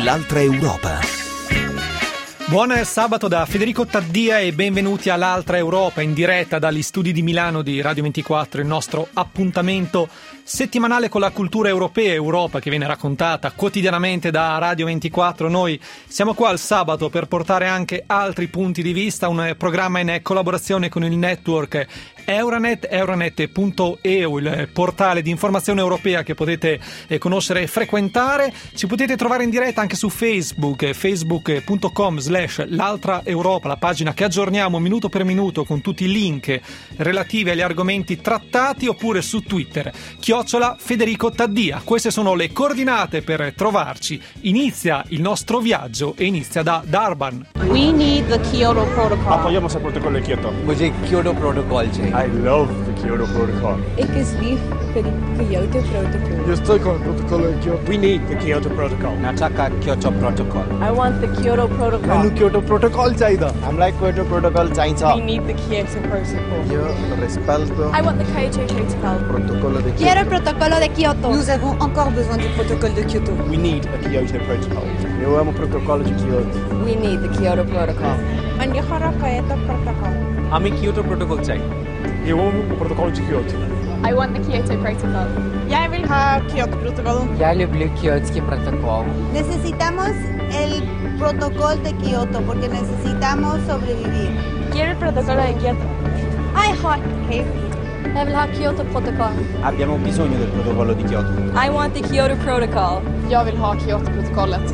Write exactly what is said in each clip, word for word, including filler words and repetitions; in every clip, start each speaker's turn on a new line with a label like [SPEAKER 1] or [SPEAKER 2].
[SPEAKER 1] l'altra Europa.
[SPEAKER 2] Buon sabato da Federico Taddia e benvenuti all'altra Europa in diretta dagli studi di Milano di Radio ventiquattro, il nostro appuntamento settimanale con la cultura europea e Europa che viene raccontata quotidianamente da Radio ventiquattro. Noi siamo qua il sabato per portare anche altri punti di vista, un programma in collaborazione con il network Euranet, euranet punto e u, il portale di informazione europea che potete eh, conoscere e frequentare. Ci potete trovare in diretta anche su Facebook, facebook punto com slash l'altra Europa, la pagina che aggiorniamo minuto per minuto con tutti i link relativi agli argomenti trattati, oppure su Twitter, chiocciola Federico Taddia. Queste sono le coordinate per trovarci. Inizia il nostro viaggio e inizia da Durban.
[SPEAKER 3] We need the Kyoto Protocol.
[SPEAKER 4] Apoyamos el protocolo de Kioto.
[SPEAKER 5] मुझे Kyoto Protocol चाहिए.
[SPEAKER 4] I love the Kyoto Protocol.
[SPEAKER 6] Ik is lief voor die Kyoto Protocol.
[SPEAKER 4] Yo estoy con el protocolo de Kyoto. We need the Kyoto Protocol.
[SPEAKER 5] Nataka Kyoto Protocol.
[SPEAKER 3] I want the Kyoto Protocol.
[SPEAKER 4] मैंने Kyoto Protocol चाहिए.
[SPEAKER 5] हमरा Kyoto Protocol चाहिए.
[SPEAKER 3] We need the Kyoto Protocol.
[SPEAKER 4] Yo respaldo
[SPEAKER 6] I want the Kyoto Protocol.
[SPEAKER 4] el protocolo de
[SPEAKER 6] Quiero el protocolo de Kyoto. Nous avons encore besoin du protocole de Kyoto.
[SPEAKER 4] We need a Kyoto Protocol. Yo amo protocolo de Kyoto.
[SPEAKER 6] We need the Kyoto Protocol. And you have a Kyoto Protocol.
[SPEAKER 5] हमें Kyoto Protocol चाहिए.
[SPEAKER 4] Yo amo el protocolo de Kyoto.
[SPEAKER 3] I want the Kyoto Protocol.
[SPEAKER 6] Jag vill ha Kyoto Protocol.
[SPEAKER 5] Jag lublю Kyoto Protocol.
[SPEAKER 7] Necesitamos el protocolo de Kyoto porque necesitamos sobrevivir.
[SPEAKER 3] Quiero el protocolo de Kyoto.
[SPEAKER 6] I hot heavy. Jag vill ha Kyoto Protocol.
[SPEAKER 5] Abbiamo bisogno del protocollo di Kyoto.
[SPEAKER 3] I want the Kyoto Protocol.
[SPEAKER 6] Jag vill ha Kyoto Protokollet.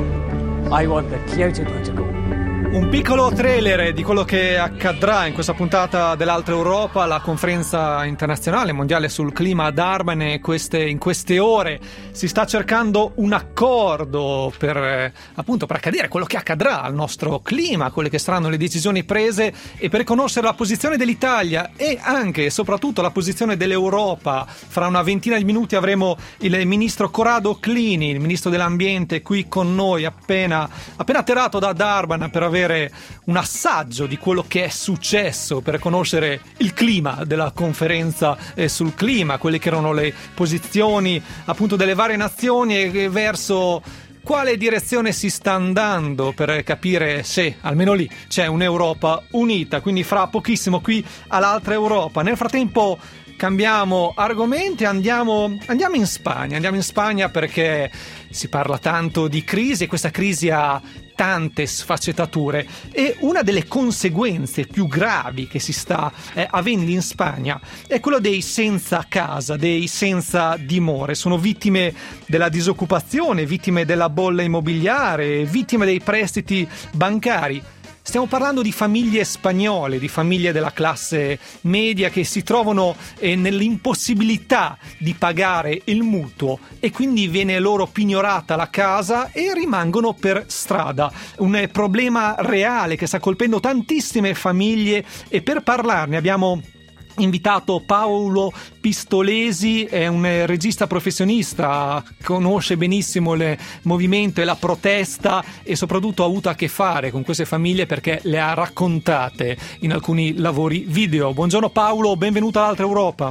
[SPEAKER 5] I want the Kyoto Protocol.
[SPEAKER 2] Un piccolo trailer di quello che accadrà in questa puntata dell'altra Europa, la conferenza internazionale mondiale sul clima a Durban, e queste, in queste ore si sta cercando un accordo per eh, appunto per accadere quello che accadrà al nostro clima, quelle che saranno le decisioni prese, e per conoscere la posizione dell'Italia e anche e soprattutto la posizione dell'Europa. Fra una ventina di minuti avremo il ministro Corrado Clini, il ministro dell'ambiente, qui con noi, appena, appena atterrato da Durban per avere un assaggio di quello che è successo, per conoscere il clima della conferenza eh, sul clima, quelle che erano le posizioni appunto delle varie nazioni e verso quale direzione si sta andando, per capire se almeno lì c'è un'Europa unita. Quindi fra pochissimo qui all'altra Europa. Nel frattempo cambiamo argomenti, andiamo, andiamo in Spagna, andiamo in Spagna perché si parla tanto di crisi e questa crisi ha tante sfaccettature, e una delle conseguenze più gravi che si sta eh, avendo in Spagna è quello dei senza casa, dei senza dimore. Sono vittime della disoccupazione, vittime della bolla immobiliare, vittime dei prestiti bancari. Stiamo parlando di famiglie spagnole, di famiglie della classe media che si trovano eh, nell'impossibilità di pagare il mutuo, e quindi viene loro pignorata la casa e rimangono per strada. Un eh, problema reale che sta colpendo tantissime famiglie, e per parlarne abbiamo invitato Paolo Pistolesi, è un regista professionista, conosce benissimo il movimento e la protesta e soprattutto ha avuto a che fare con queste famiglie perché le ha raccontate in alcuni lavori video. Buongiorno Paolo, benvenuto all'altra Europa.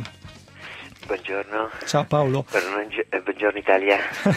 [SPEAKER 8] Buongiorno.
[SPEAKER 2] Ciao Paolo.
[SPEAKER 8] Buongiorno Italia.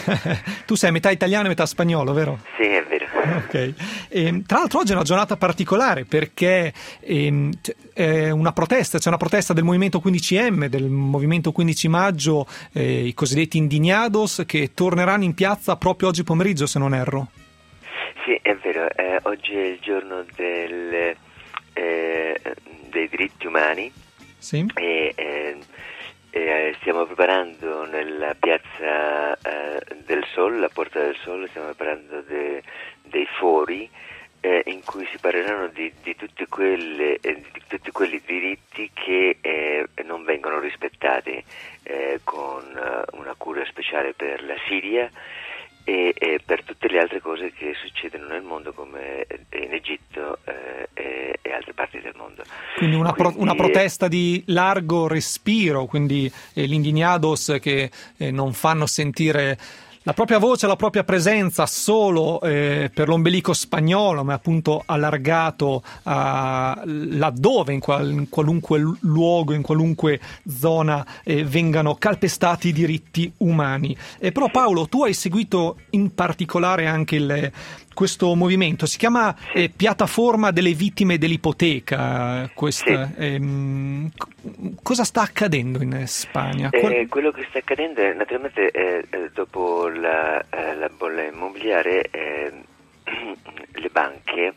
[SPEAKER 2] Tu sei metà italiano e metà spagnolo, vero?
[SPEAKER 8] Sì, è vero.
[SPEAKER 2] Ok. E, tra l'altro oggi è una giornata particolare perché ehm, è una protesta, c'è una protesta del Movimento quindici emme, del Movimento quindici maggio, eh, i cosiddetti indignados, che torneranno in piazza proprio oggi pomeriggio, se non erro.
[SPEAKER 8] Sì, è vero. Eh, oggi è il giorno del, eh, dei diritti umani.
[SPEAKER 2] Sì.
[SPEAKER 8] E, eh, Eh, stiamo preparando nella piazza eh, del Sol, la Porta del Sol, stiamo preparando de, dei fori eh, in cui si parleranno di, di, tutte quelle, eh, di tutti quelli diritti che eh, non vengono rispettati, eh, con uh, una cura speciale per la Siria e, e per tutte le altre cose che succedono nel mondo, come in Egitto eh, e, e altre parti del mondo.
[SPEAKER 2] Quindi una,
[SPEAKER 8] quindi,
[SPEAKER 2] pro, una protesta di largo respiro, quindi eh, gli indignados che eh, non fanno sentire La propria voce, la propria presenza solo eh, per l'ombelico spagnolo, ma appunto allargato a laddove in, qual, in qualunque luogo, in qualunque zona eh, vengano calpestati i diritti umani. E però Paolo, tu hai seguito in particolare anche il, questo movimento, si chiama eh, Piattaforma delle Vittime dell'Ipoteca. Questa, sì. ehm, cosa sta accadendo in Spagna?
[SPEAKER 8] Eh, quello che sta accadendo è naturalmente eh, dopo la, eh, la bolla immobiliare eh, le banche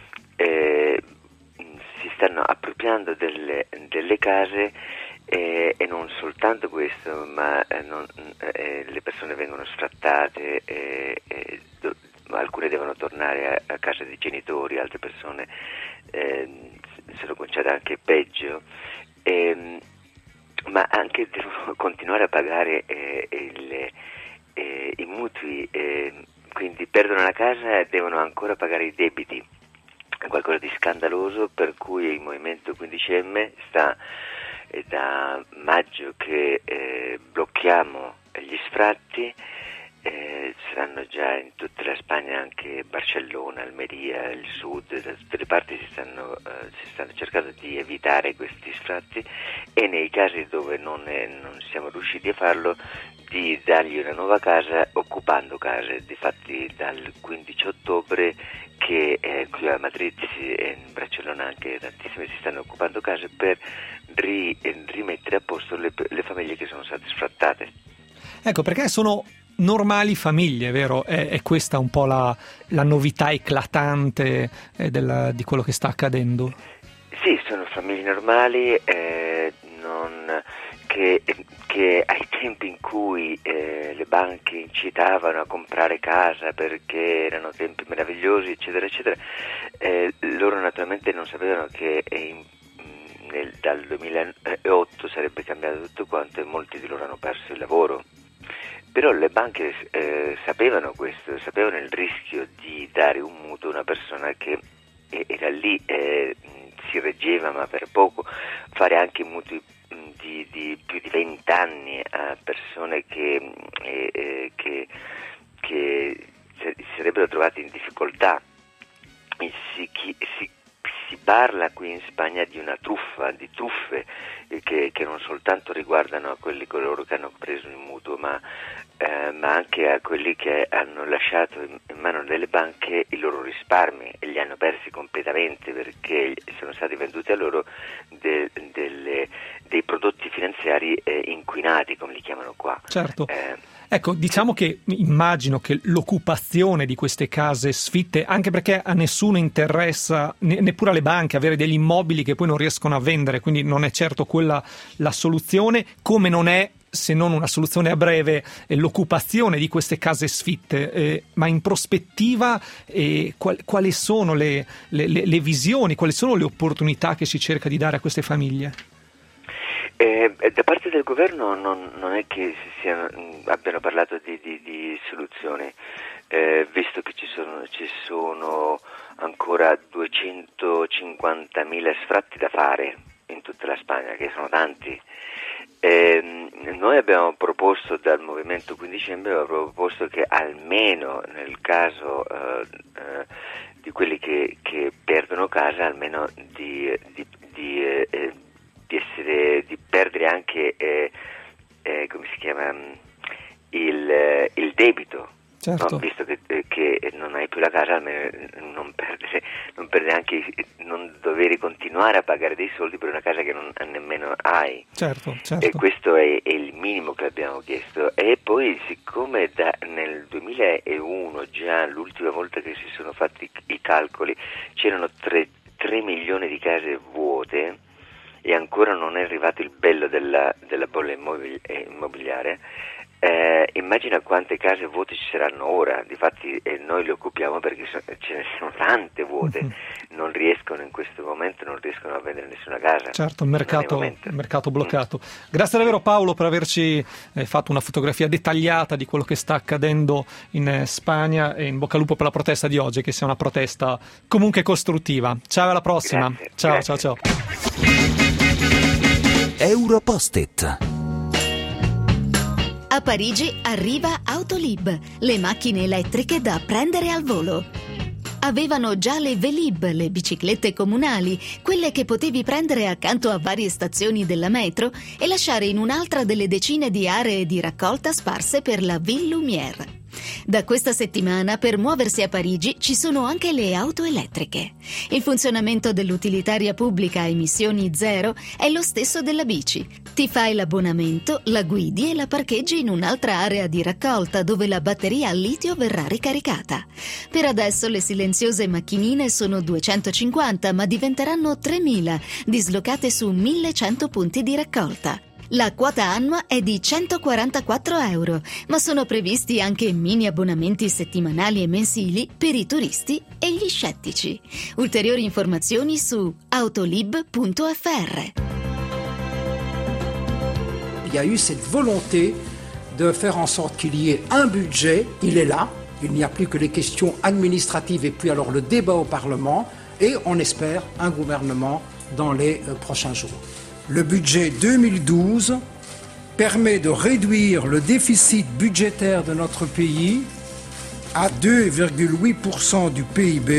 [SPEAKER 8] eh, si stanno appropriando delle, delle case eh, e non soltanto questo, ma eh, non, eh, le persone vengono sfrattate, eh, eh, do, alcune devono tornare a, a casa dei genitori, altre persone eh, sono conciate anche peggio, eh, ma anche devono continuare a pagare eh, il, eh, i mutui, eh, quindi perdono la casa e devono ancora pagare i debiti. È qualcosa di scandaloso, per cui il Movimento quindici emme sta è da maggio che eh, blocchiamo gli sfratti. Eh, saranno già in tutta la Spagna, anche Barcellona, Almeria, il sud, da tutte le parti si stanno, eh, si stanno cercando di evitare questi sfratti, e nei casi dove non, è, non siamo riusciti a farlo, di dargli una nuova casa occupando case. Difatti dal quindici ottobre che eh, qui a Madrid e in Barcellona anche tantissime si stanno occupando case per ri, rimettere a posto le, le famiglie che sono state sfrattate.
[SPEAKER 2] Ecco, perché sono normali famiglie, vero? È, è questa un po' la, la novità eclatante eh, della, di quello che sta accadendo?
[SPEAKER 8] Sì, sono famiglie normali, eh, non, che, che ai tempi in cui eh, le banche incitavano a comprare casa perché erano tempi meravigliosi, eccetera, eccetera, eh, loro naturalmente non sapevano che in, nel, dal duemilaotto sarebbe cambiato tutto quanto e molti di loro hanno perso il lavoro. Però le banche eh, sapevano questo, sapevano il rischio di dare un mutuo a una persona che era lì, eh, si reggeva ma per poco, fare anche mutui di, di più di venti anni a persone che, eh, che, che si sarebbero trovate in difficoltà. Si, chi, si, si parla qui in Spagna di una truffa, di truffe eh, che, che non soltanto riguardano a quelli coloro che hanno preso il mutuo, ma Eh, ma anche a quelli che hanno lasciato in, in mano delle banche i loro risparmi e li hanno persi completamente, perché sono stati venduti a loro de, delle, dei prodotti finanziari eh, inquinati, come li chiamano qua.
[SPEAKER 2] Certo.
[SPEAKER 8] Eh,
[SPEAKER 2] Ecco, diciamo che immagino che l'occupazione di queste case sfitte, anche perché a nessuno interessa, ne, neppure alle banche, avere degli immobili che poi non riescono a vendere, quindi non è certo quella la soluzione, come non è, se non una soluzione a breve, eh, l'occupazione di queste case sfitte, eh, ma in prospettiva eh, qual, quali sono le, le, le, le visioni, quali sono le opportunità che si cerca di dare a queste famiglie?
[SPEAKER 8] Eh, da parte del governo non, non è che si siano, abbiano parlato di, di, di soluzioni, eh, visto che ci sono, ci sono ancora duecentocinquantamila sfratti da fare in tutta la Spagna, che sono tanti. Eh, noi abbiamo proposto dal Movimento quindici emme, abbiamo proposto che almeno nel caso eh, eh, di quelli che, che perdono casa, almeno di, di, di eh, di essere di perdere anche eh, eh, come si chiama il, eh, il debito,
[SPEAKER 2] certo.
[SPEAKER 8] No? Visto che, eh, che non hai più la casa, almeno non perdere, non perdere anche non dover continuare a pagare dei soldi per una casa che non nemmeno hai.
[SPEAKER 2] Certo, certo.
[SPEAKER 8] E questo è, è il minimo che abbiamo chiesto. E poi, siccome da, nel duemilauno, già l'ultima volta che si sono fatti i calcoli, c'erano tre milioni di case vuote e ancora non è arrivato il bello della, della bolla immobiliare, eh, immagina quante case vuote ci saranno ora. Difatti eh, noi le occupiamo perché so, ce ne sono tante vuote, mm-hmm. non riescono in questo momento, non riescono a vendere nessuna casa.
[SPEAKER 2] Certo, il mercato, il mercato bloccato. Mm. Grazie davvero Paolo per averci eh, fatto una fotografia dettagliata di quello che sta accadendo in eh, Spagna, e in bocca al lupo per la protesta di oggi, che sia una protesta comunque costruttiva. Ciao, alla prossima.
[SPEAKER 8] Grazie,
[SPEAKER 2] ciao,
[SPEAKER 8] grazie.
[SPEAKER 2] ciao, ciao.
[SPEAKER 1] Europost-it. A Parigi arriva Autolib, le macchine elettriche da prendere al volo. Avevano già le Velib, le biciclette comunali, quelle che potevi prendere accanto a varie stazioni della metro e lasciare in un'altra delle decine di aree di raccolta sparse per la Ville Lumière. Da questa settimana per muoversi a Parigi ci sono anche le auto elettriche. Il funzionamento dell'utilitaria pubblica a emissioni zero è lo stesso della bici. Ti fai l'abbonamento, la guidi e la parcheggi in un'altra area di raccolta dove la batteria al litio verrà ricaricata. Per adesso le silenziose macchinine sono duecentocinquanta, ma diventeranno tremila, dislocate su millecento punti di raccolta. La quota annua è di centoquarantaquattro euro, ma sono previsti anche mini abbonamenti settimanali e mensili per i turisti e gli scettici. Ulteriori informazioni su autolib punto effe erre.
[SPEAKER 9] Il y a eu cette volonté de faire en sorte qu'il y ait un budget, il est là, il n'y a plus que les questions administratives et puis alors le débat au Parlement et on espère un gouvernement dans les euh, prochains jours. Le budget deux mille douze permet de réduire le déficit budgétaire de notre pays à deux virgule huit pour cent du P I B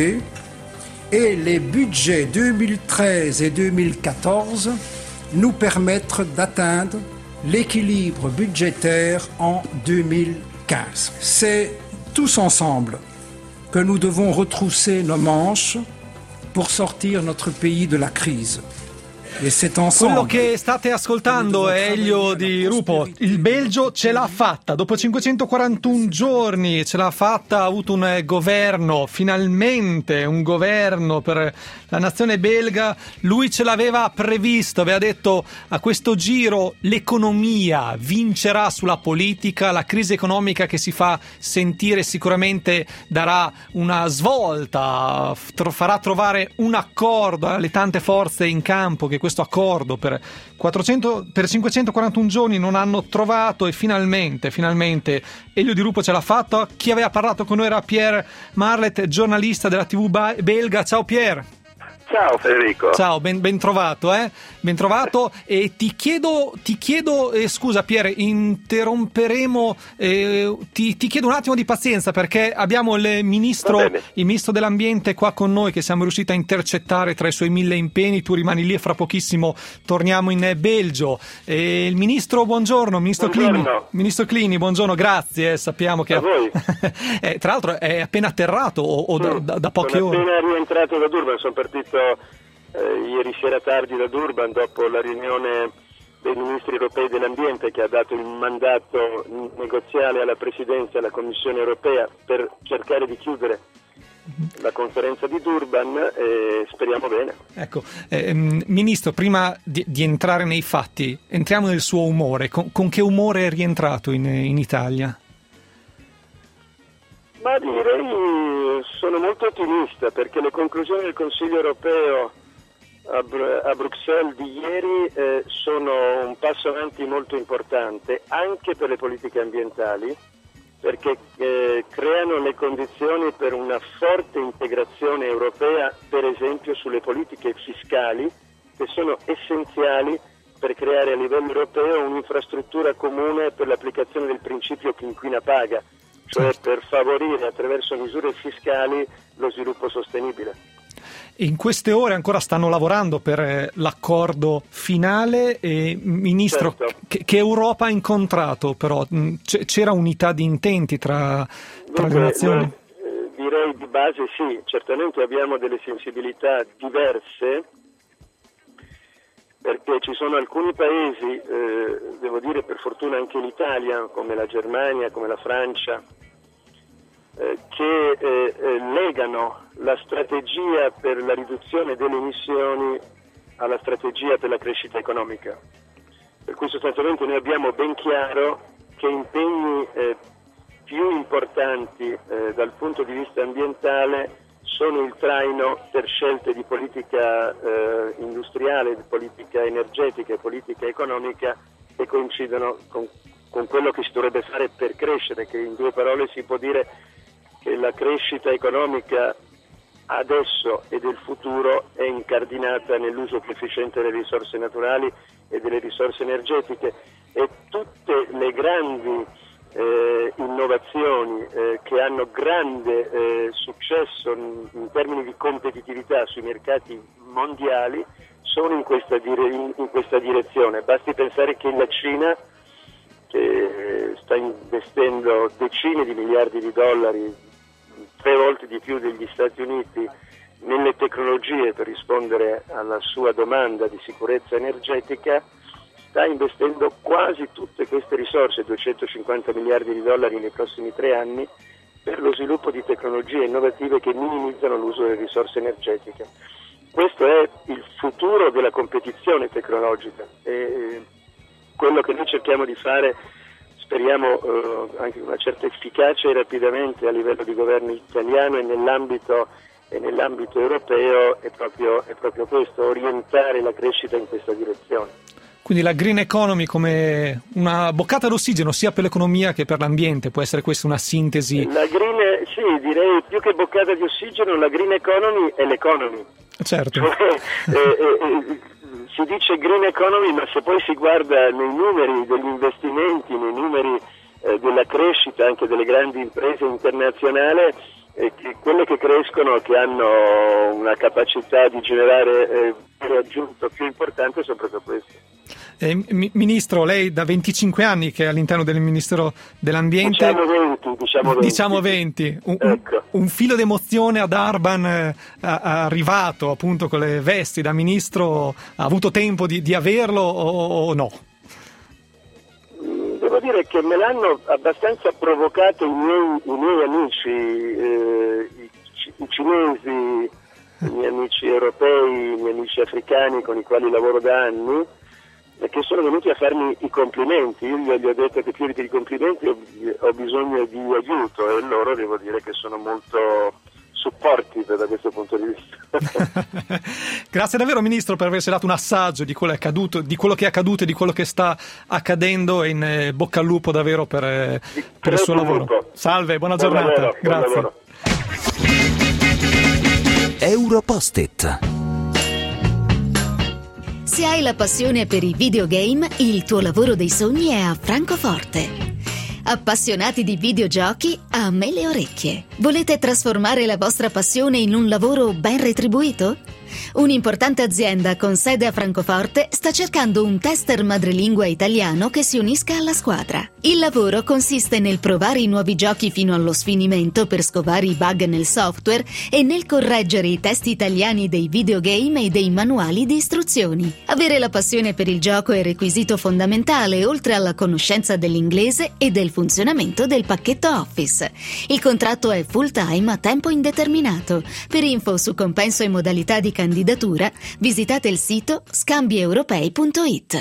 [SPEAKER 9] et les budgets deux mille treize et deux mille quatorze nous permettent d'atteindre l'équilibre budgétaire en deux mille quinze. C'est tous ensemble que nous devons retrousser nos manches pour sortir notre pays de la crise. E
[SPEAKER 2] quello che state ascoltando è Elio Di Rupo. Il Belgio ce l'ha fatta dopo cinquecentoquarantuno giorni, ce l'ha fatta, ha avuto un governo, finalmente un governo per la nazione belga. Lui ce l'aveva previsto, aveva detto a questo giro l'economia vincerà sulla politica, la crisi economica che si fa sentire sicuramente darà una svolta, farà trovare un accordo alle tante forze in campo che questo accordo per quattrocento per cinquecentoquarantuno giorni non hanno trovato, e finalmente finalmente Elio Di Rupo ce l'ha fatta. Chi aveva parlato con noi era Pierre Marlet, giornalista della tivù belga. Ciao Pierre.
[SPEAKER 10] Ciao Federico.
[SPEAKER 2] Ciao, ben, ben trovato, eh? Ben trovato. E ti chiedo, ti chiedo, eh, scusa Pierre, interromperemo, eh, ti, ti chiedo un attimo di pazienza perché abbiamo il ministro, il ministro dell'ambiente qua con noi che siamo riusciti a intercettare tra i suoi mille impegni. Tu rimani lì e fra pochissimo torniamo in Belgio. E il ministro, buongiorno, ministro
[SPEAKER 10] buongiorno.
[SPEAKER 2] Clini. Ministro Clini, buongiorno, grazie. Eh, sappiamo che
[SPEAKER 10] a voi.
[SPEAKER 2] eh, tra l'altro è appena atterrato o, o da, da, da poche
[SPEAKER 10] sono
[SPEAKER 2] ore.
[SPEAKER 10] Sono appena rientrato da Durban, sono partito Eh, ieri sera tardi da Durban dopo la riunione dei ministri europei dell'ambiente che ha dato il mandato negoziale alla Presidenza e alla Commissione europea per cercare di chiudere la conferenza di Durban e speriamo bene.
[SPEAKER 2] Ecco, eh, Ministro, prima di, di entrare nei fatti, entriamo nel suo umore. Con, con che umore è rientrato in, in Italia?
[SPEAKER 10] Ma direi sono molto ottimista perché le conclusioni del Consiglio europeo a, Br- a Bruxelles di ieri eh, sono un passo avanti molto importante anche per le politiche ambientali perché eh, creano le condizioni per una forte integrazione europea, per esempio sulle politiche fiscali che sono essenziali per creare a livello europeo un'infrastruttura comune per l'applicazione del principio chi inquina paga, cioè per favorire attraverso misure fiscali lo sviluppo sostenibile.
[SPEAKER 2] In queste ore ancora stanno lavorando per eh, l'accordo finale. E, Ministro,
[SPEAKER 10] certo.
[SPEAKER 2] che, che Europa ha incontrato però? C- c'era unità di intenti tra, tra
[SPEAKER 10] Dunque,
[SPEAKER 2] le nazioni?
[SPEAKER 10] Eh, direi di base sì, certamente abbiamo delle sensibilità diverse perché ci sono alcuni paesi, eh, devo dire per fortuna anche l'Italia, come la Germania, come la Francia, eh, che eh, eh, legano la strategia per la riduzione delle emissioni alla strategia per la crescita economica. Per cui sostanzialmente noi abbiamo ben chiaro che impegni eh, più importanti eh, dal punto di vista ambientale sono il traino per scelte di politica eh, industriale, di politica energetica e politica economica che coincidono con, con quello che si dovrebbe fare per crescere, che in due parole si può dire che la crescita economica adesso e del futuro è incardinata nell'uso più efficiente delle risorse naturali e delle risorse energetiche e tutte le grandi eh, innovazioni eh, che hanno grande eh, successo in, in termini di competitività sui mercati mondiali sono in questa, dire, in, in questa direzione. Basti pensare che la Cina, che sta investendo decine di miliardi di dollari, tre volte di più degli Stati Uniti, nelle tecnologie per rispondere alla sua domanda di sicurezza energetica, sta investendo quasi tutte queste risorse, duecentocinquanta miliardi di dollari nei prossimi tre anni, per lo sviluppo di tecnologie innovative che minimizzano l'uso delle risorse energetiche. Questo è il futuro della competizione tecnologica e quello che noi cerchiamo di fare, speriamo eh, anche con una certa efficacia e rapidamente a livello di governo italiano e nell'ambito, e nell'ambito europeo, è proprio, è proprio questo, orientare la crescita in questa direzione.
[SPEAKER 2] Quindi la green economy come una boccata d'ossigeno sia per l'economia che per l'ambiente, può essere questa una sintesi?
[SPEAKER 10] La green, sì, direi più che boccata di ossigeno, la green economy è l'economy.
[SPEAKER 2] Certo.
[SPEAKER 10] Cioè, eh, eh, si dice green economy, ma se poi si guarda nei numeri degli investimenti, nei numeri eh, della crescita anche delle grandi imprese internazionali, eh, che quelle che crescono, che hanno una capacità di generare eh, valore aggiunto più importante, sono proprio queste.
[SPEAKER 2] Eh, Ministro, lei da venticinque anni che è all'interno del Ministero dell'Ambiente,
[SPEAKER 10] diciamo venti, diciamo venti,
[SPEAKER 2] diciamo venti. Un,
[SPEAKER 10] ecco.
[SPEAKER 2] un filo d'emozione ad Durban eh, arrivato appunto con le vesti da Ministro, ha avuto tempo di, di averlo o, o no?
[SPEAKER 10] Devo dire che me l'hanno abbastanza provocato i miei, i miei amici, eh, i, i cinesi, i miei amici europei, i miei amici africani con i quali lavoro da anni, che sono venuti a farmi i complimenti. Io gli ho detto che più di complimenti ho, ho bisogno di aiuto e loro devo dire che sono molto supportive da questo punto di vista.
[SPEAKER 2] Grazie davvero Ministro per averci dato un assaggio di quello, è accaduto, di quello che è accaduto e di quello che sta accadendo, e in eh, bocca al lupo davvero per, eh, per il suo lavoro.
[SPEAKER 10] Lupo.
[SPEAKER 2] Salve, buona
[SPEAKER 10] buon
[SPEAKER 2] giornata.
[SPEAKER 10] Lavoro,
[SPEAKER 2] Grazie.
[SPEAKER 10] Buon lavoro.
[SPEAKER 11] Europost-it.
[SPEAKER 1] Se hai la passione per i videogame, il tuo lavoro dei sogni è a Francoforte. Appassionati di videogiochi, a me le orecchie. Volete trasformare la vostra passione in un lavoro ben retribuito? Un'importante azienda con sede a Francoforte sta cercando un tester madrelingua italiano che si unisca alla squadra. Il lavoro consiste nel provare i nuovi giochi fino allo sfinimento per scovare i bug nel software e nel correggere i testi italiani dei videogame e dei manuali di istruzioni. Avere la passione per il gioco è requisito fondamentale, oltre alla conoscenza dell'inglese e del funzionamento del pacchetto Office. Il contratto è full time a tempo indeterminato. Per info su compenso e modalità di candidatura, visitate il sito scambieuropei punto it.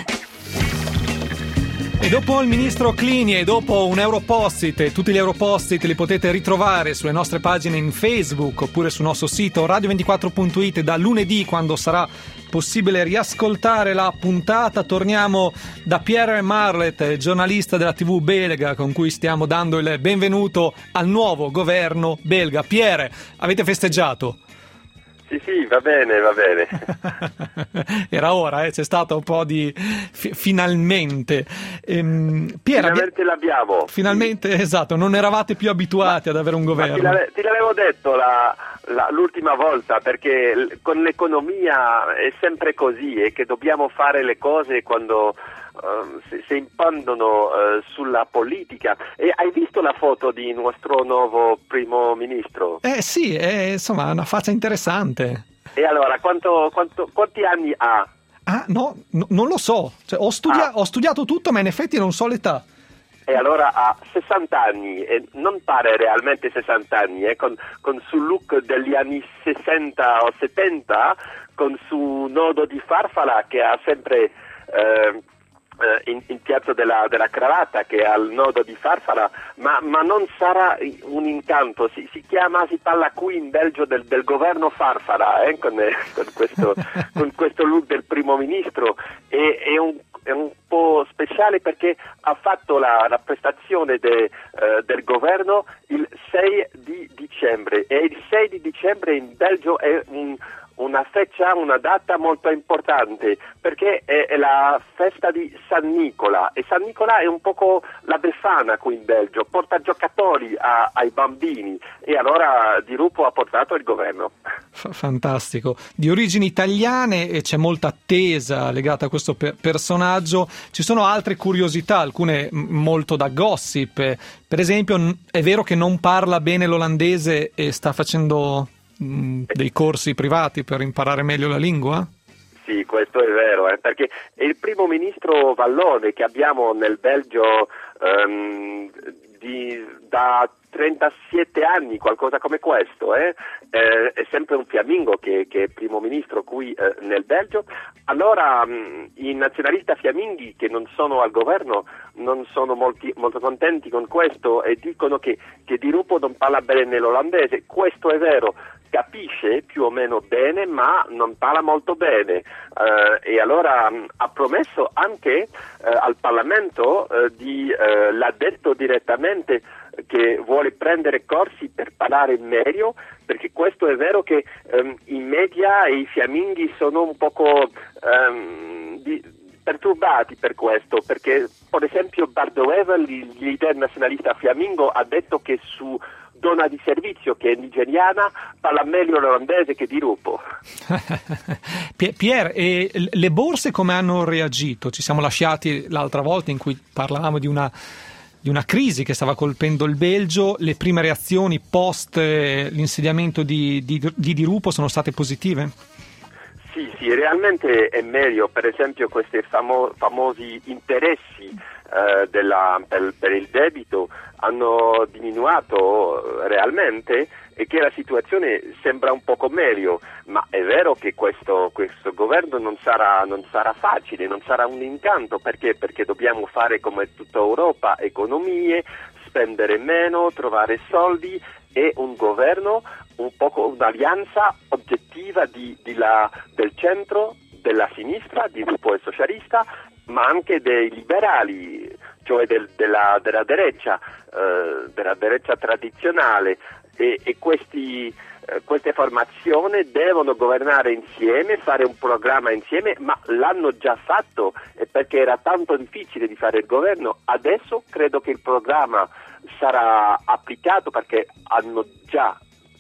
[SPEAKER 2] E dopo il Ministro Clini e dopo un Europost-it, tutti gli Europost-it li potete ritrovare sulle nostre pagine in Facebook oppure sul nostro sito radio ventiquattro punto it da lunedì, quando sarà possibile riascoltare la puntata. Torniamo da Pierre Marlet, giornalista della tivù belga, con cui stiamo dando il benvenuto al nuovo governo belga. Pierre, avete festeggiato?
[SPEAKER 12] Sì, sì, va bene, va bene.
[SPEAKER 2] Era ora, eh? C'è stato un po' di F- finalmente. Ehm, Piera,
[SPEAKER 12] finalmente abbia... l'abbiamo.
[SPEAKER 2] Finalmente, sì. Esatto, non eravate più abituati ma, ad avere un governo.
[SPEAKER 12] Ti, l'ave... ti l'avevo detto la, la, l'ultima volta, perché con l'economia è sempre così, è che dobbiamo fare le cose quando uh, si, si impandono uh, sulla politica. E hai visto la foto di nostro nuovo primo ministro?
[SPEAKER 2] Eh sì, è insomma una faccia interessante.
[SPEAKER 12] E allora, quanto, quanto, quanti anni ha?
[SPEAKER 2] Ah, no, no non lo so. Cioè, ho, studia- ah. ho studiato tutto, ma in effetti non so l'età.
[SPEAKER 12] E allora ha sessanta anni, e non pare realmente sessanta anni, eh, con, con sul look degli anni sessanta o settanta, con su nodo di farfalla che ha sempre... Eh, In, in piazza della, della cravatta, che ha il nodo di farfalla, ma, ma non sarà un incanto, si, si chiama, si parla qui in Belgio del, del governo farfalla, eh, con, con, questo, con questo look del primo ministro, e, è, un, è un po' speciale perché ha fatto la, la prestazione de, eh, del governo il sei di dicembre e il sei di dicembre in Belgio è un una feccia, una data molto importante perché è, è la festa di San Nicola e San Nicola è un poco la Befana qui in Belgio, porta giocatori a, ai bambini e allora Di Rupo ha portato il governo.
[SPEAKER 2] F- fantastico, di origini italiane e c'è molta attesa legata a questo per- personaggio. Ci sono altre curiosità, alcune m- molto da gossip, per esempio n- è vero che non parla bene l'olandese e sta facendo dei corsi privati per imparare meglio la lingua?
[SPEAKER 12] Sì, questo è vero, eh, perché è il primo ministro vallone che abbiamo nel Belgio um, di, da trentasette anni, qualcosa come questo, eh? Eh, è sempre un fiammingo che, che è primo ministro qui eh, nel Belgio. Allora mh, i nazionalisti fiamminghi che non sono al governo non sono molti, molto contenti con questo e dicono che, che Di Rupo non parla bene l'olandese. Questo è vero, capisce più o meno bene ma non parla molto bene eh, e allora mh, ha promesso anche eh, al Parlamento eh, di eh, l'ha detto direttamente che vuole prendere corsi per parlare meglio, perché questo è vero che um, i media e i fiamminghi sono un poco um, di, perturbati per questo, perché per esempio Bardoweva, il leader nazionalista fiammingo, ha detto che su donna di servizio, che è nigeriana, parla meglio l'olandese che Di Rupo.
[SPEAKER 2] Pier, e le borse come hanno reagito? Ci siamo lasciati l'altra volta in cui parlavamo di una di una crisi che stava colpendo il Belgio. Le prime reazioni post l'insediamento di, di, di Di Rupo sono state positive?
[SPEAKER 12] Sì, sì, realmente è meglio. Per esempio questi famo- famosi interessi eh, della, per, per il debito hanno diminuito realmente e che la situazione sembra un poco meglio, ma è vero che questo, questo governo non sarà, non sarà facile, non sarà un incanto, perché? Perché dobbiamo fare come tutta Europa, economie, spendere meno, trovare soldi e un governo, un poco un'alleanza oggettiva di, di la, del centro, della sinistra, di Rupo e socialista, ma anche dei liberali, cioè del, della, della derecha, eh, della derecha tradizionale. E, e questi, eh, queste formazioni devono governare insieme, fare un programma insieme, ma l'hanno già fatto e perché era tanto difficile di fare il governo. Adesso credo che il programma sarà applicato perché hanno già,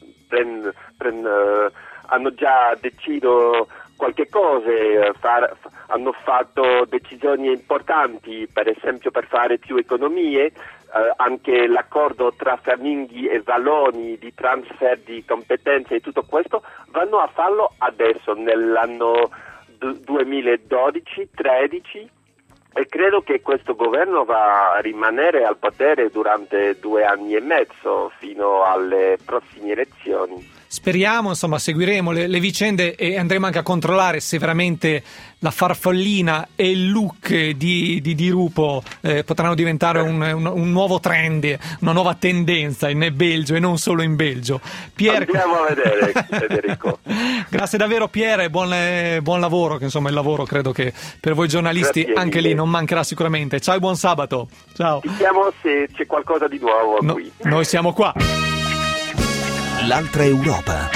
[SPEAKER 12] pren, pren, uh, hanno già deciso qualche cosa, far, hanno fatto decisioni importanti, per esempio per fare più economie. Eh, anche l'accordo tra fiamminghi e valloni di transfer di competenze e tutto questo vanno a farlo adesso nell'anno du- duemiladodici tredici e credo che questo governo va a rimanere al potere durante due anni e mezzo fino alle prossime elezioni.
[SPEAKER 2] Speriamo, insomma, seguiremo le, le vicende e andremo anche a controllare se veramente la farfallina e il look di, di, di Rupo eh, potranno diventare un, un, un nuovo trend, una nuova tendenza in Belgio e non solo in Belgio. Pier...
[SPEAKER 12] Andiamo a vedere, Federico.
[SPEAKER 2] Grazie davvero Pier e buon, eh, buon lavoro, che insomma il lavoro credo che per voi giornalisti
[SPEAKER 12] Grazie
[SPEAKER 2] anche
[SPEAKER 12] mille.
[SPEAKER 2] Lì non mancherà sicuramente. Ciao e buon sabato. Ciao.
[SPEAKER 12] Diciamo se c'è qualcosa di nuovo
[SPEAKER 2] no,
[SPEAKER 12] qui.
[SPEAKER 2] Noi siamo qua.
[SPEAKER 11] L'altra Europa.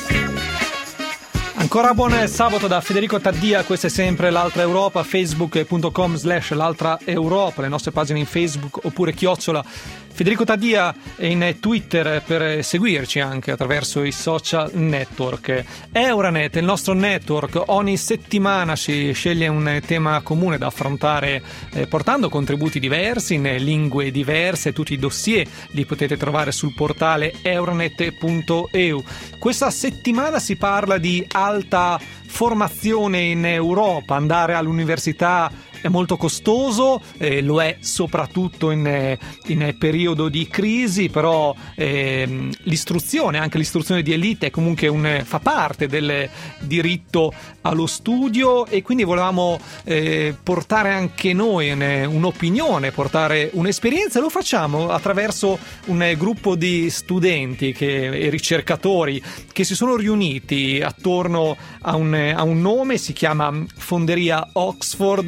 [SPEAKER 2] Ancora buon sabato da Federico Taddia, questa è sempre l'Altra Europa, facebook punto com slash l'Altra Europa, le nostre pagine in Facebook oppure chiocciola Federico Taddia e in Twitter per seguirci anche attraverso i social network. Euronet, il nostro network, ogni settimana si sceglie un tema comune da affrontare eh, portando contributi diversi in lingue diverse, tutti i dossier li potete trovare sul portale euronet punto e u. Questa settimana si parla di alta formazione in Europa, andare all'università è molto costoso, eh, lo è soprattutto in, in periodo di crisi, però eh, l'istruzione, anche l'istruzione di elite, è comunque un, fa parte del diritto allo studio e quindi volevamo eh, portare anche noi un, un'opinione, portare un'esperienza. Lo facciamo attraverso un gruppo di studenti che, e ricercatori che si sono riuniti attorno a un, a un nome, si chiama Fonderia Oxford,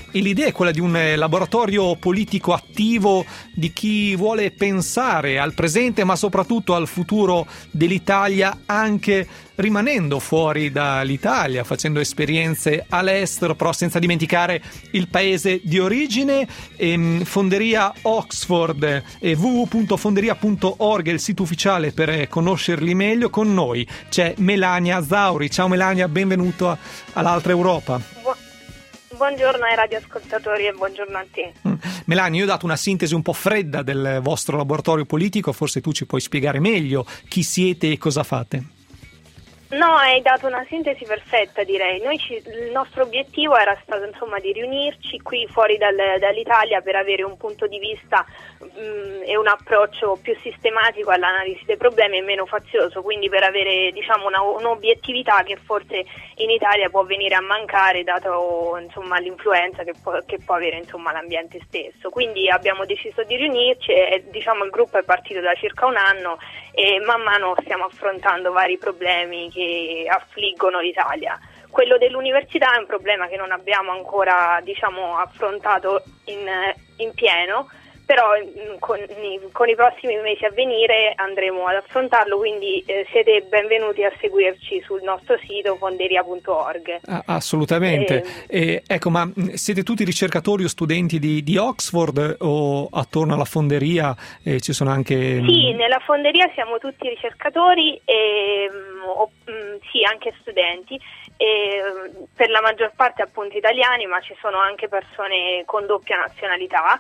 [SPEAKER 2] E l'idea è quella di un laboratorio politico attivo di chi vuole pensare al presente ma soprattutto al futuro dell'Italia, anche rimanendo fuori dall'Italia, facendo esperienze all'estero, però senza dimenticare il paese di origine. E, Fonderia Oxford, e w w w punto fonderia punto org è il sito ufficiale per conoscerli meglio. Con noi c'è Melania Zauri. Ciao Melania, benvenuto all'Altra Europa.
[SPEAKER 11] Bu- buongiorno ai radioascoltatori e buongiorno a te.
[SPEAKER 2] Mm. Melania, io ho dato una sintesi un po' fredda del vostro laboratorio politico, forse tu ci puoi spiegare meglio chi siete e cosa fate.
[SPEAKER 11] No, hai dato una sintesi perfetta, direi. Noi ci, il nostro obiettivo era stato insomma di riunirci qui fuori dal, dall'Italia per avere un punto di vista mh, e un approccio più sistematico all'analisi dei problemi e meno fazioso, quindi per avere diciamo una, un'obiettività che forse in Italia può venire a mancare dato insomma l'influenza che può, che può avere insomma l'ambiente stesso. Quindi abbiamo deciso di riunirci e diciamo il gruppo è partito da circa un anno e man mano stiamo affrontando vari problemi che che affliggono l'Italia. Quello dell'università è un problema che non abbiamo ancora diciamo affrontato in, in pieno, però con i, con i prossimi mesi a venire andremo ad affrontarlo, quindi eh, siete benvenuti a seguirci sul nostro sito fonderia punto org.
[SPEAKER 2] Ah, assolutamente. Eh, eh, ecco, ma siete tutti ricercatori o studenti di, di Oxford o attorno alla fonderia eh, ci sono anche...
[SPEAKER 11] Sì, nella fonderia siamo tutti ricercatori e o, mh, sì, anche studenti. E, per la maggior parte appunto italiani, ma ci sono anche persone con doppia nazionalità.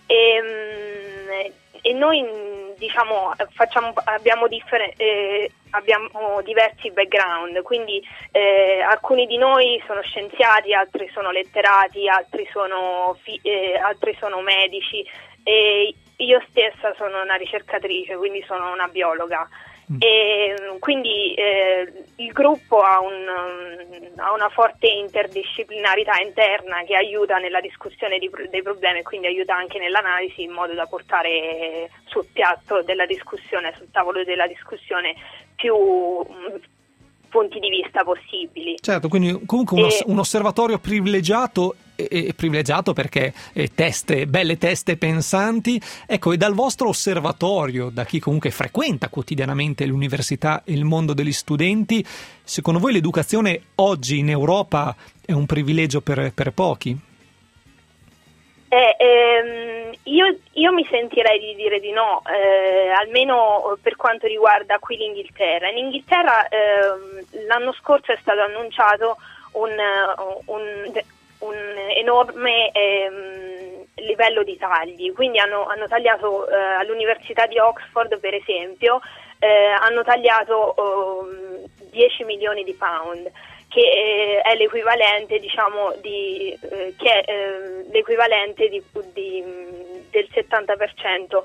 [SPEAKER 11] E, e noi diciamo facciamo abbiamo, differ- eh, abbiamo diversi background, quindi eh, alcuni di noi sono scienziati, altri sono letterati, altri sono, fi- eh, altri sono medici e io stessa sono una ricercatrice, quindi sono una biologa. E quindi eh, il gruppo ha, un, ha una forte interdisciplinarità interna che aiuta nella discussione di, dei problemi e quindi aiuta anche nell'analisi in modo da portare sul piatto della discussione, sul tavolo della discussione più mh, punti di vista possibili.
[SPEAKER 2] Certo, quindi comunque un,
[SPEAKER 11] e...
[SPEAKER 2] un osservatorio privilegiato e privilegiato perché eh, teste, belle teste pensanti. Ecco, e dal vostro osservatorio, da chi comunque frequenta quotidianamente l'università e il mondo degli studenti, secondo voi l'educazione oggi in Europa è un privilegio per, per pochi?
[SPEAKER 11] Eh, ehm, io, io mi sentirei di dire di no, eh, almeno per quanto riguarda qui l'Inghilterra. In Inghilterra eh, l'anno scorso è stato annunciato un, un un enorme ehm, livello di tagli, quindi hanno, hanno tagliato eh, all'Università di Oxford per esempio, eh, hanno tagliato eh, dieci milioni di pound, che eh, è l'equivalente diciamo di eh, che è eh, l'equivalente di, di, del settanta per cento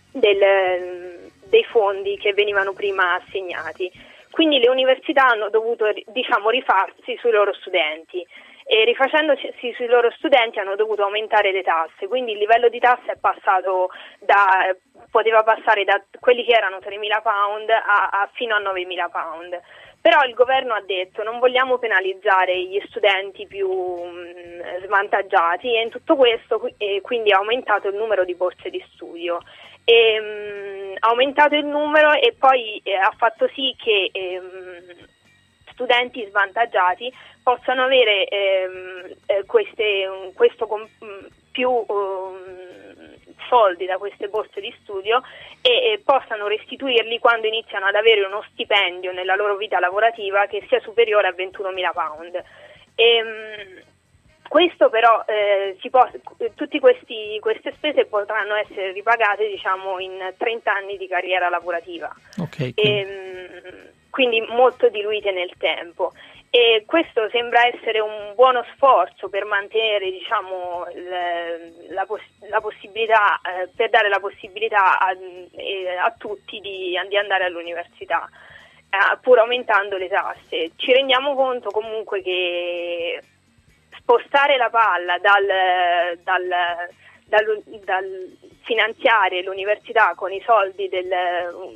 [SPEAKER 11] del, dei fondi che venivano prima assegnati. Quindi le università hanno dovuto diciamo rifarsi sui loro studenti. E rifacendosi sui loro studenti hanno dovuto aumentare le tasse, quindi il livello di tasse è passato da poteva passare da quelli che erano tremila pound a, a fino a novemila pound. Però il governo ha detto non vogliamo penalizzare gli studenti più mh, svantaggiati e in tutto questo e quindi ha aumentato il numero di borse di studio. E, mh, ha aumentato il numero e poi eh, ha fatto sì che ehm, studenti svantaggiati possano avere ehm, eh, queste, um, questo com- più um, soldi da queste borse di studio e, e possano restituirli quando iniziano ad avere uno stipendio nella loro vita lavorativa che sia superiore a ventunomila pound. E, um, questo però eh, si può, tutti questi queste spese potranno essere ripagate diciamo in trenta anni di carriera lavorativa.
[SPEAKER 2] Okay,
[SPEAKER 11] e, um, quindi molto diluite nel tempo. E questo sembra essere un buono sforzo per mantenere diciamo l- la, poss- la possibilità eh, per dare la possibilità a, eh, a tutti di, di andare all'università eh, pur aumentando le tasse. Ci rendiamo conto comunque che spostare la palla dal, dal, dal, dal finanziare l'università con i soldi del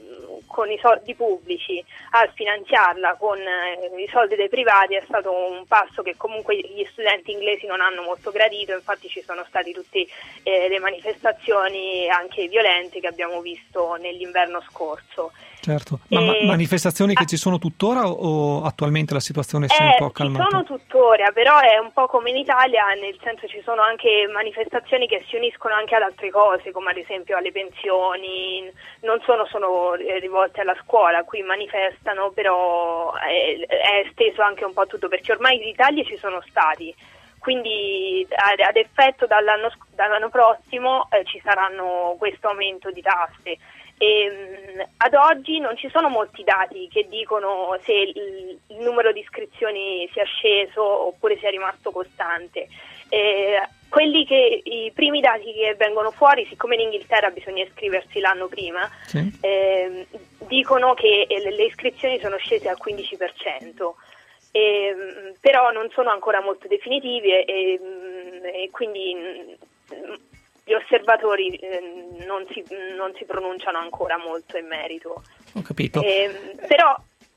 [SPEAKER 11] con i soldi pubblici a finanziarla con eh, i soldi dei privati è stato un passo che comunque gli studenti inglesi non hanno molto gradito, infatti ci sono state tutte eh, le manifestazioni anche violente che abbiamo visto nell'inverno scorso.
[SPEAKER 2] Certo, ma, ma
[SPEAKER 11] E-
[SPEAKER 2] manifestazioni che
[SPEAKER 11] ah,
[SPEAKER 2] ci sono tuttora o, o attualmente la situazione si è un
[SPEAKER 11] Eh,
[SPEAKER 2] po'
[SPEAKER 11] ci
[SPEAKER 2] calmata?
[SPEAKER 11] sono tuttora, però è un po' come in Italia, nel senso ci sono anche manifestazioni che si uniscono anche ad altre cose, come ad esempio alle pensioni, non sono solo eh, rivolte alla scuola, qui manifestano, però è, è esteso anche un po' tutto, perché ormai i tagli ci sono stati, quindi ad, ad effetto dall'anno, sc- dall'anno prossimo eh, ci saranno questo aumento di tasse. E, mh, ad oggi non ci sono molti dati che dicono se il, il numero di iscrizioni sia sceso oppure sia rimasto costante. Eh, quelli che, i primi dati che vengono fuori, siccome in Inghilterra bisogna iscriversi l'anno prima,
[SPEAKER 2] Sì.
[SPEAKER 11] eh, dicono che eh, le iscrizioni sono scese al quindici per cento. E, mh, però non sono ancora molto definitivi e, e, mh, e quindi mh, gli osservatori eh, non, si, non si pronunciano ancora molto in merito.
[SPEAKER 2] Ho capito.
[SPEAKER 11] Eh, però,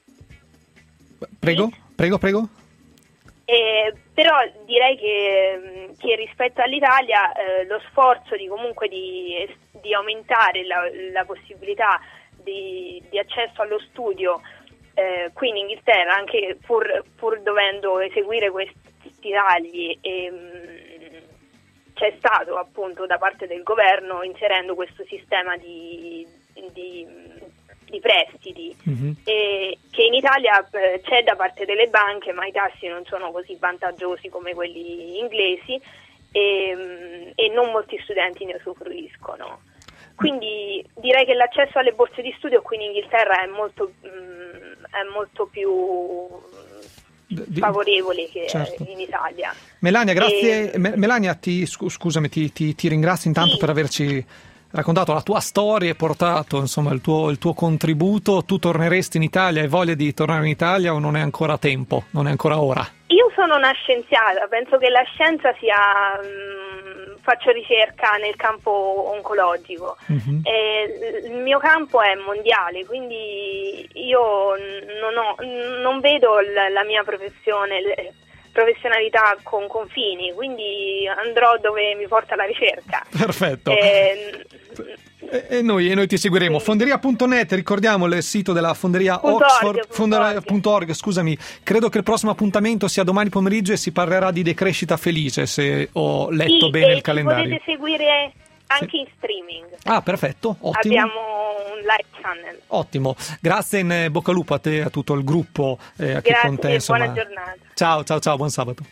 [SPEAKER 2] Prego, prego, prego.
[SPEAKER 11] eh, però direi che, mh, che rispetto all'Italia eh, lo sforzo di comunque di, di aumentare la, la possibilità di, di accesso allo studio eh, qui in Inghilterra, anche pur, pur dovendo eseguire questi tagli, e, mh, c'è stato appunto da parte del governo inserendo questo sistema di, di, di prestiti
[SPEAKER 2] Mm-hmm.
[SPEAKER 11] e, che in Italia eh, c'è da parte delle banche, ma i tassi non sono così vantaggiosi come quelli inglesi e, mh, e non molti studenti ne usufruiscono. Quindi direi che l'accesso alle borse di studio qui in Inghilterra è molto, mh, è molto più
[SPEAKER 2] Di-
[SPEAKER 11] favorevole che
[SPEAKER 2] certo.
[SPEAKER 11] in Italia.
[SPEAKER 2] Melania, grazie.
[SPEAKER 11] E-
[SPEAKER 2] Me- Melania, ti, scu- scusami, ti, ti, ti ringrazio intanto
[SPEAKER 11] Sì.
[SPEAKER 2] per averci raccontato la tua storia e portato insomma il tuo, il tuo contributo. Tu torneresti in Italia? Hai voglia di tornare in Italia o non è ancora tempo? Non è ancora ora?
[SPEAKER 11] Io sono una scienziata, penso che la scienza sia, mh, faccio ricerca nel campo oncologico.
[SPEAKER 2] Mhm.
[SPEAKER 11] E il mio campo è mondiale, quindi io non, ho, non vedo la, la mia professione, le- professionalità con confini, quindi andrò dove mi porta la ricerca.
[SPEAKER 2] Perfetto.
[SPEAKER 11] E,
[SPEAKER 2] E, e noi, e noi ti seguiremo.
[SPEAKER 11] Sì.
[SPEAKER 2] Fonderia punto net, ricordiamo il sito della fonderia
[SPEAKER 11] Punto
[SPEAKER 2] Oxford.
[SPEAKER 11] org, punto
[SPEAKER 2] Fonderia
[SPEAKER 11] org.
[SPEAKER 2] punto org, scusami. Credo che il prossimo appuntamento sia domani pomeriggio e si parlerà di decrescita felice, se ho letto
[SPEAKER 11] sì,
[SPEAKER 2] bene
[SPEAKER 11] e
[SPEAKER 2] il
[SPEAKER 11] ci
[SPEAKER 2] calendario.
[SPEAKER 11] potete seguire anche in streaming.
[SPEAKER 2] Ah, perfetto, ottimo.
[SPEAKER 11] Abbiamo un live channel.
[SPEAKER 2] Ottimo, grazie, in eh, bocca al lupo a te e a tutto il gruppo eh, che con te,
[SPEAKER 11] Grazie e
[SPEAKER 2] insomma.
[SPEAKER 11] buona giornata.
[SPEAKER 2] Ciao, ciao, ciao, buon sabato.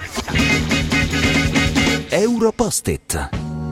[SPEAKER 13] Europost-it.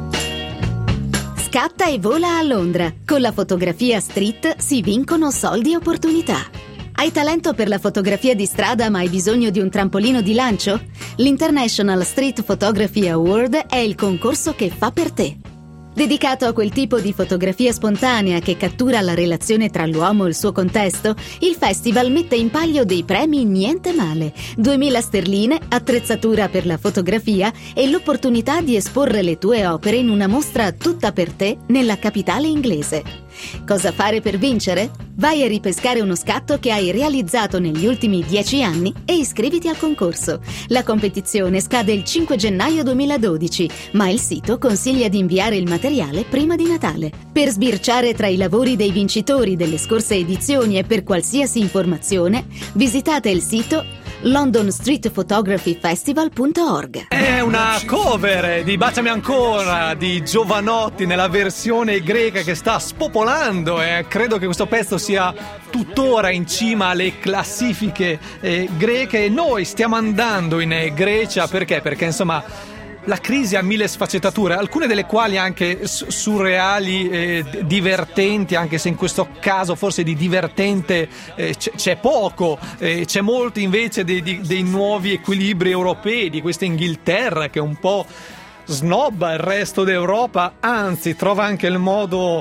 [SPEAKER 1] Scatta e vola a Londra. Con la fotografia street si vincono soldi e opportunità. Hai talento per la fotografia di strada ma hai bisogno di un trampolino di lancio? L'International Street Photography Award è il concorso che fa per te. Dedicato a quel tipo di fotografia spontanea che cattura la relazione tra l'uomo e il suo contesto, il festival mette in palio dei premi niente male, duemila sterline, attrezzatura per la fotografia e l'opportunità di esporre le tue opere in una mostra tutta per te nella capitale inglese. Cosa fare per vincere? Vai a ripescare uno scatto che hai realizzato negli ultimi dieci anni e iscriviti al concorso. La competizione scade il cinque gennaio duemiladodici, ma il sito consiglia di inviare il materiale prima di Natale. Per sbirciare tra i lavori dei vincitori delle scorse edizioni e per qualsiasi informazione, visitate il sito london street photography festival punto org.
[SPEAKER 2] È una cover di Baciami ancora di Giovanotti nella versione greca che sta spopolando e credo che questo pezzo sia tuttora in cima alle classifiche eh, greche. Noi stiamo andando in eh, Grecia perché? Perché insomma la crisi ha mille sfaccettature, alcune delle quali anche s- surreali, eh, d- divertenti, anche se in questo caso forse di divertente eh, c- c'è poco, eh, c'è molto invece dei, di- dei nuovi equilibri europei, di questa Inghilterra che un po' snobba il resto d'Europa, anzi trova anche il modo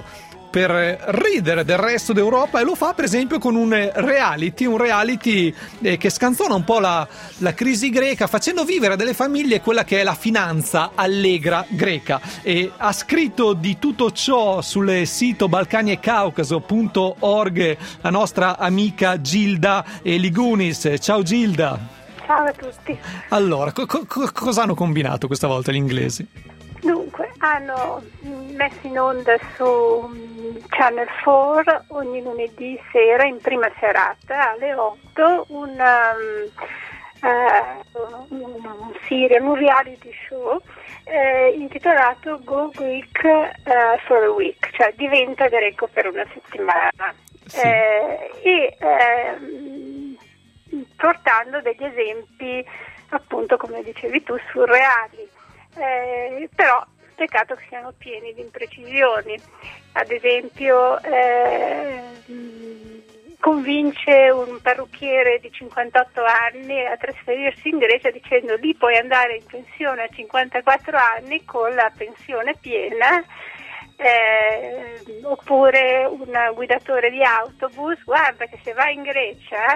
[SPEAKER 2] per ridere del resto d'Europa, e lo fa per esempio con un reality, un reality eh, che scanzona un po' la, la crisi greca, facendo vivere a delle famiglie quella che è la finanza allegra greca. E ha scritto di tutto ciò sul sito balcani e caucaso punto org la nostra amica Gilda Ligunis. Ciao Gilda.
[SPEAKER 14] Ciao a tutti.
[SPEAKER 2] Allora, co- co- cosa hanno combinato questa volta gli inglesi?
[SPEAKER 14] Dunque, hanno messo in onda su Channel quattro ogni lunedì sera, in prima serata alle otto, un, um, uh, un, un serial, un reality show eh, intitolato Go Greek uh, for a Week, cioè diventa greco per una settimana. Sì. Eh, e eh, portando degli esempi, appunto, come dicevi tu, surreali. Eh, però peccato che siano pieni di imprecisioni. Ad esempio eh, convince un parrucchiere di cinquantotto anni a trasferirsi in Grecia dicendo: lì puoi andare in pensione a cinquantaquattro anni con la pensione piena. Eh, oppure un guidatore di autobus: guarda che se vai in Grecia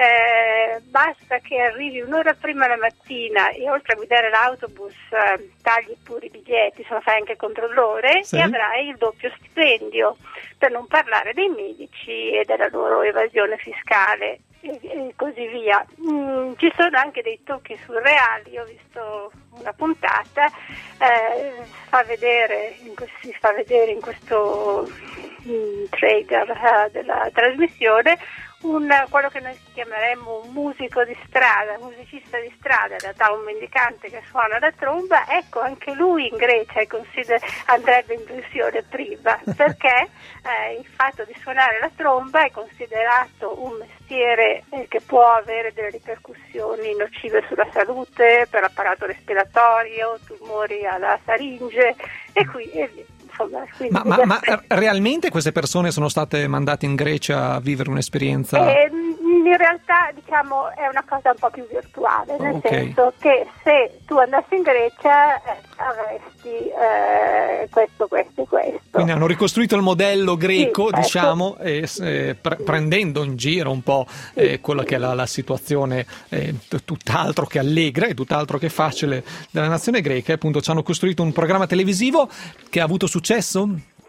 [SPEAKER 14] eh, basta che arrivi un'ora prima la mattina e oltre a guidare l'autobus eh, tagli pure i biglietti, se lo fai anche controllore, sì, e avrai il doppio stipendio, per non parlare dei medici e della loro evasione fiscale e, e così via. Mm, ci sono anche dei tocchi surreali. Io ho visto una puntata, eh, fa vedere, in, si fa vedere in questo mm, trailer uh, della trasmissione un, quello che noi chiameremmo un musico di strada, un musicista di strada, in realtà un mendicante che suona la tromba. Ecco, anche lui in Grecia consider- andrebbe in pensione prima, perché eh, il fatto di suonare la tromba è considerato un mestiere eh, che può avere delle ripercussioni nocive sulla salute, per l'apparato respiratorio, tumori alla faringe e qui e via.
[SPEAKER 2] Ma, ma, ma realmente queste persone sono state mandate in Grecia a vivere un'esperienza?
[SPEAKER 14] Eh, in realtà, diciamo, è una cosa un po' più virtuale, nel
[SPEAKER 2] okay.
[SPEAKER 14] senso che se tu andassi in Grecia eh, avresti eh, questo, questo e questo.
[SPEAKER 2] Quindi hanno ricostruito il modello greco,
[SPEAKER 14] sì,
[SPEAKER 2] diciamo,
[SPEAKER 14] ecco.
[SPEAKER 2] e, eh, pre- prendendo in giro un po' eh, sì, quella sì. che è la, la situazione eh, t- tutt'altro che allegra e tutt'altro che facile della nazione greca. E appunto ci hanno costruito un programma televisivo che ha avuto successo?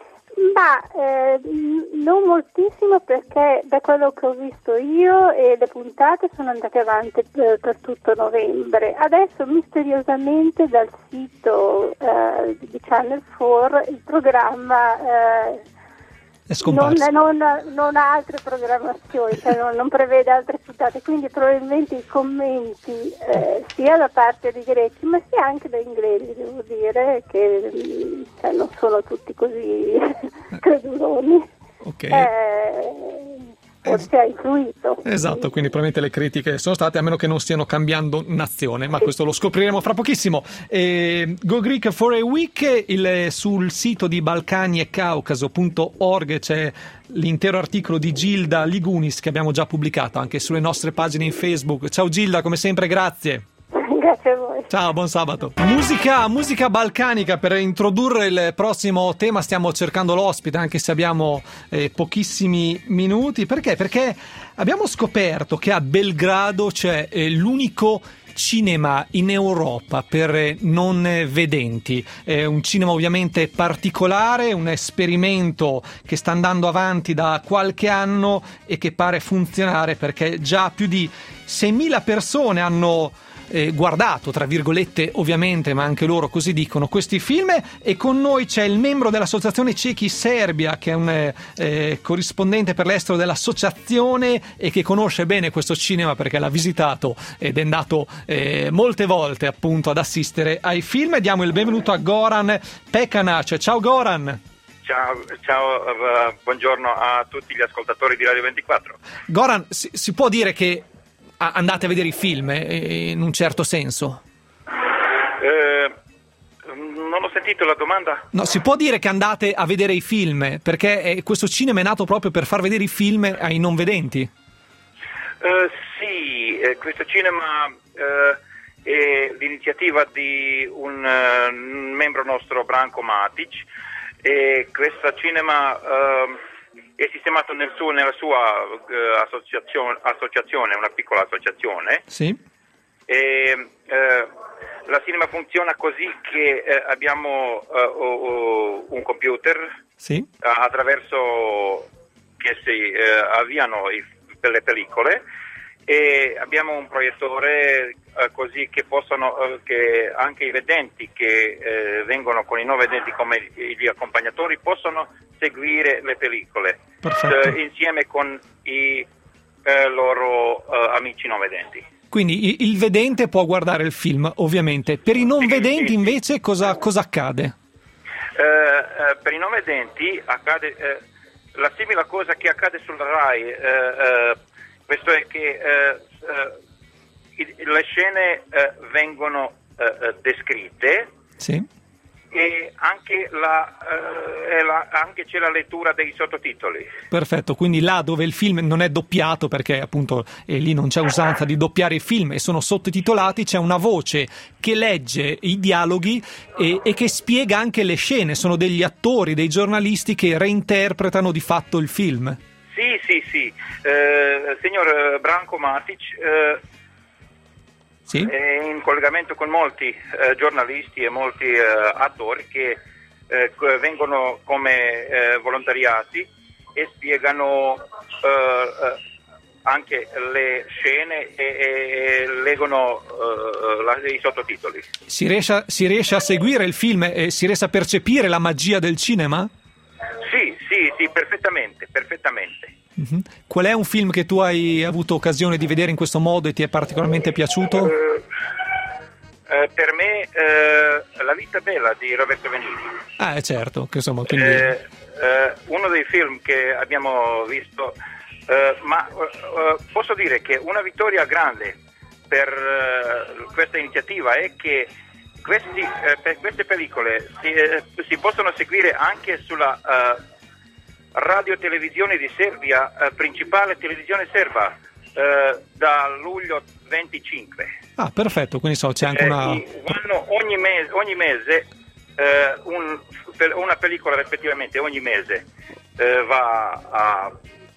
[SPEAKER 14] Ma eh, non moltissimo, perché da quello che ho visto io e le puntate sono andate avanti per, per tutto novembre. Adesso misteriosamente dal sito eh, di Channel quattro il programma eh,
[SPEAKER 2] è scomparso.
[SPEAKER 14] Non, non, non ha altre programmazioni, cioè non, non prevede altre puntate, quindi probabilmente i commenti eh, sia da parte dei greci ma sia anche da inglesi, devo dire, che cioè, non sono tutti così creduloni.
[SPEAKER 2] Ok.
[SPEAKER 14] Eh, forse ha influito.
[SPEAKER 2] Esatto, quindi probabilmente le critiche sono state, a meno che non stiano cambiando nazione, ma questo lo scopriremo fra pochissimo. Eh, Go Greek for a Week, il, sul sito di balcani e caucaso punto org c'è l'intero articolo di Gilda Ligunis che abbiamo già pubblicato anche sulle nostre pagine in Facebook. Ciao Gilda, come sempre grazie.
[SPEAKER 14] Grazie a voi.
[SPEAKER 2] Ciao, buon sabato. Musica, musica balcanica. Per introdurre il prossimo tema stiamo cercando l'ospite, anche se abbiamo eh, pochissimi minuti. Perché? Perché abbiamo scoperto che a Belgrado c'è eh, l'unico cinema in Europa per non vedenti. È un cinema ovviamente particolare, un esperimento che sta andando avanti da qualche anno e che pare funzionare, perché già più di seimila persone hanno Eh, guardato, tra virgolette ovviamente, ma anche loro così dicono, questi film. E con noi c'è il membro dell'associazione Cechi Serbia, che è un eh, corrispondente per l'estero dell'associazione e che conosce bene questo cinema perché l'ha visitato ed è andato eh, molte volte appunto ad assistere ai film. Diamo il benvenuto a Goran Pekanac. Ciao Goran.
[SPEAKER 15] Ciao, ciao uh, buongiorno a tutti gli ascoltatori di Radio ventiquattro.
[SPEAKER 2] Goran, si, si può dire che andate a vedere i film eh, in un certo senso?
[SPEAKER 15] Eh, non ho sentito la domanda.
[SPEAKER 2] No, si può dire che andate a vedere i film, perché eh, questo cinema è nato proprio per far vedere i film ai non vedenti?
[SPEAKER 15] Eh, sì, eh, questo cinema eh, è l'iniziativa di un uh, membro nostro, Branko Matic, e questo cinema uh, è sistemato nel suo, nella sua uh, associazione, associazione, una piccola associazione.
[SPEAKER 2] Sì.
[SPEAKER 15] E uh, la cinema funziona così che uh, abbiamo uh, uh, un computer
[SPEAKER 2] sì.
[SPEAKER 15] uh, attraverso che si uh, avviano i, le pellicole, e abbiamo un proiettore uh, così che possono uh, che anche i vedenti che uh, vengono con i non vedenti come gli accompagnatori possono seguire le pellicole uh, insieme con i uh, loro uh, amici non vedenti.
[SPEAKER 2] Quindi il vedente può guardare il film, ovviamente. Per i non vedenti invece cosa, cosa accade?
[SPEAKER 15] Uh, uh, per i non vedenti accade uh, la simile cosa che accade sul Rai. Uh, uh, Questo è che eh, eh, le scene eh, vengono eh, descritte
[SPEAKER 2] sì.
[SPEAKER 15] e anche, la, eh, la, anche c'è la lettura dei sottotitoli.
[SPEAKER 2] Perfetto, quindi là dove il film non è doppiato, perché appunto eh, lì non c'è usanza di doppiare i film e sono sottotitolati, c'è una voce che legge i dialoghi e, e che spiega anche le scene. Sono degli attori, dei giornalisti che reinterpretano di fatto il film.
[SPEAKER 15] Sì, sì, sì. Eh, signor Branko Matic eh,
[SPEAKER 2] sì?
[SPEAKER 15] è in collegamento con molti eh, giornalisti e molti eh, attori che eh, vengono come eh, volontariati e spiegano eh, anche le scene e, e leggono eh, la, i sottotitoli.
[SPEAKER 2] Si riesce, si riesce a seguire il film e si riesce a percepire la magia del cinema?
[SPEAKER 15] Sì, sì, sì, perfettamente, perfettamente.
[SPEAKER 2] Mm-hmm. Qual è un film che tu hai avuto occasione di vedere in questo modo e ti è particolarmente piaciuto?
[SPEAKER 15] Uh, uh, per me uh, La vita bella di Roberto Benigni.
[SPEAKER 2] Ah, certo, che insomma, quindi...
[SPEAKER 15] uh, uh, uno dei film che abbiamo visto, uh, ma uh, uh, posso dire che una vittoria grande per uh, questa iniziativa è che questi, uh, per queste pellicole si, uh, si possono seguire anche sulla uh, radio televisione di Serbia, uh, principale televisione serba, uh, da luglio venticinque.
[SPEAKER 2] Ah, perfetto, quindi so, c'è anche
[SPEAKER 15] eh,
[SPEAKER 2] una...
[SPEAKER 15] Vanno ogni mese, ogni mese uh, un, una pellicola rispettivamente, ogni mese uh, va a...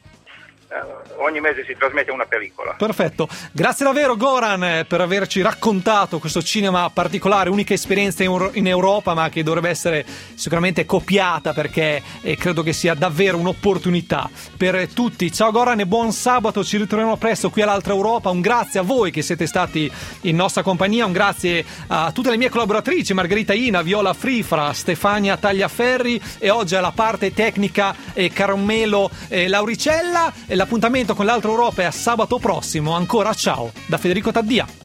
[SPEAKER 15] ogni mese si trasmette una pellicola.
[SPEAKER 2] Perfetto, grazie davvero Goran per averci raccontato questo cinema particolare, unica esperienza in Europa, ma che dovrebbe essere sicuramente copiata, perché eh, credo che sia davvero un'opportunità per tutti. Ciao Goran e buon sabato, ci ritroviamo presto qui all'Altra Europa. Un grazie a voi che siete stati in nostra compagnia, un grazie a tutte le mie collaboratrici, Margherita Ina, Viola Frifra, Stefania Tagliaferri e oggi alla parte tecnica eh, Carmelo eh, Lauricella. E l'appuntamento con l'Altra Europa è a sabato prossimo. Ancora ciao da Federico Taddia.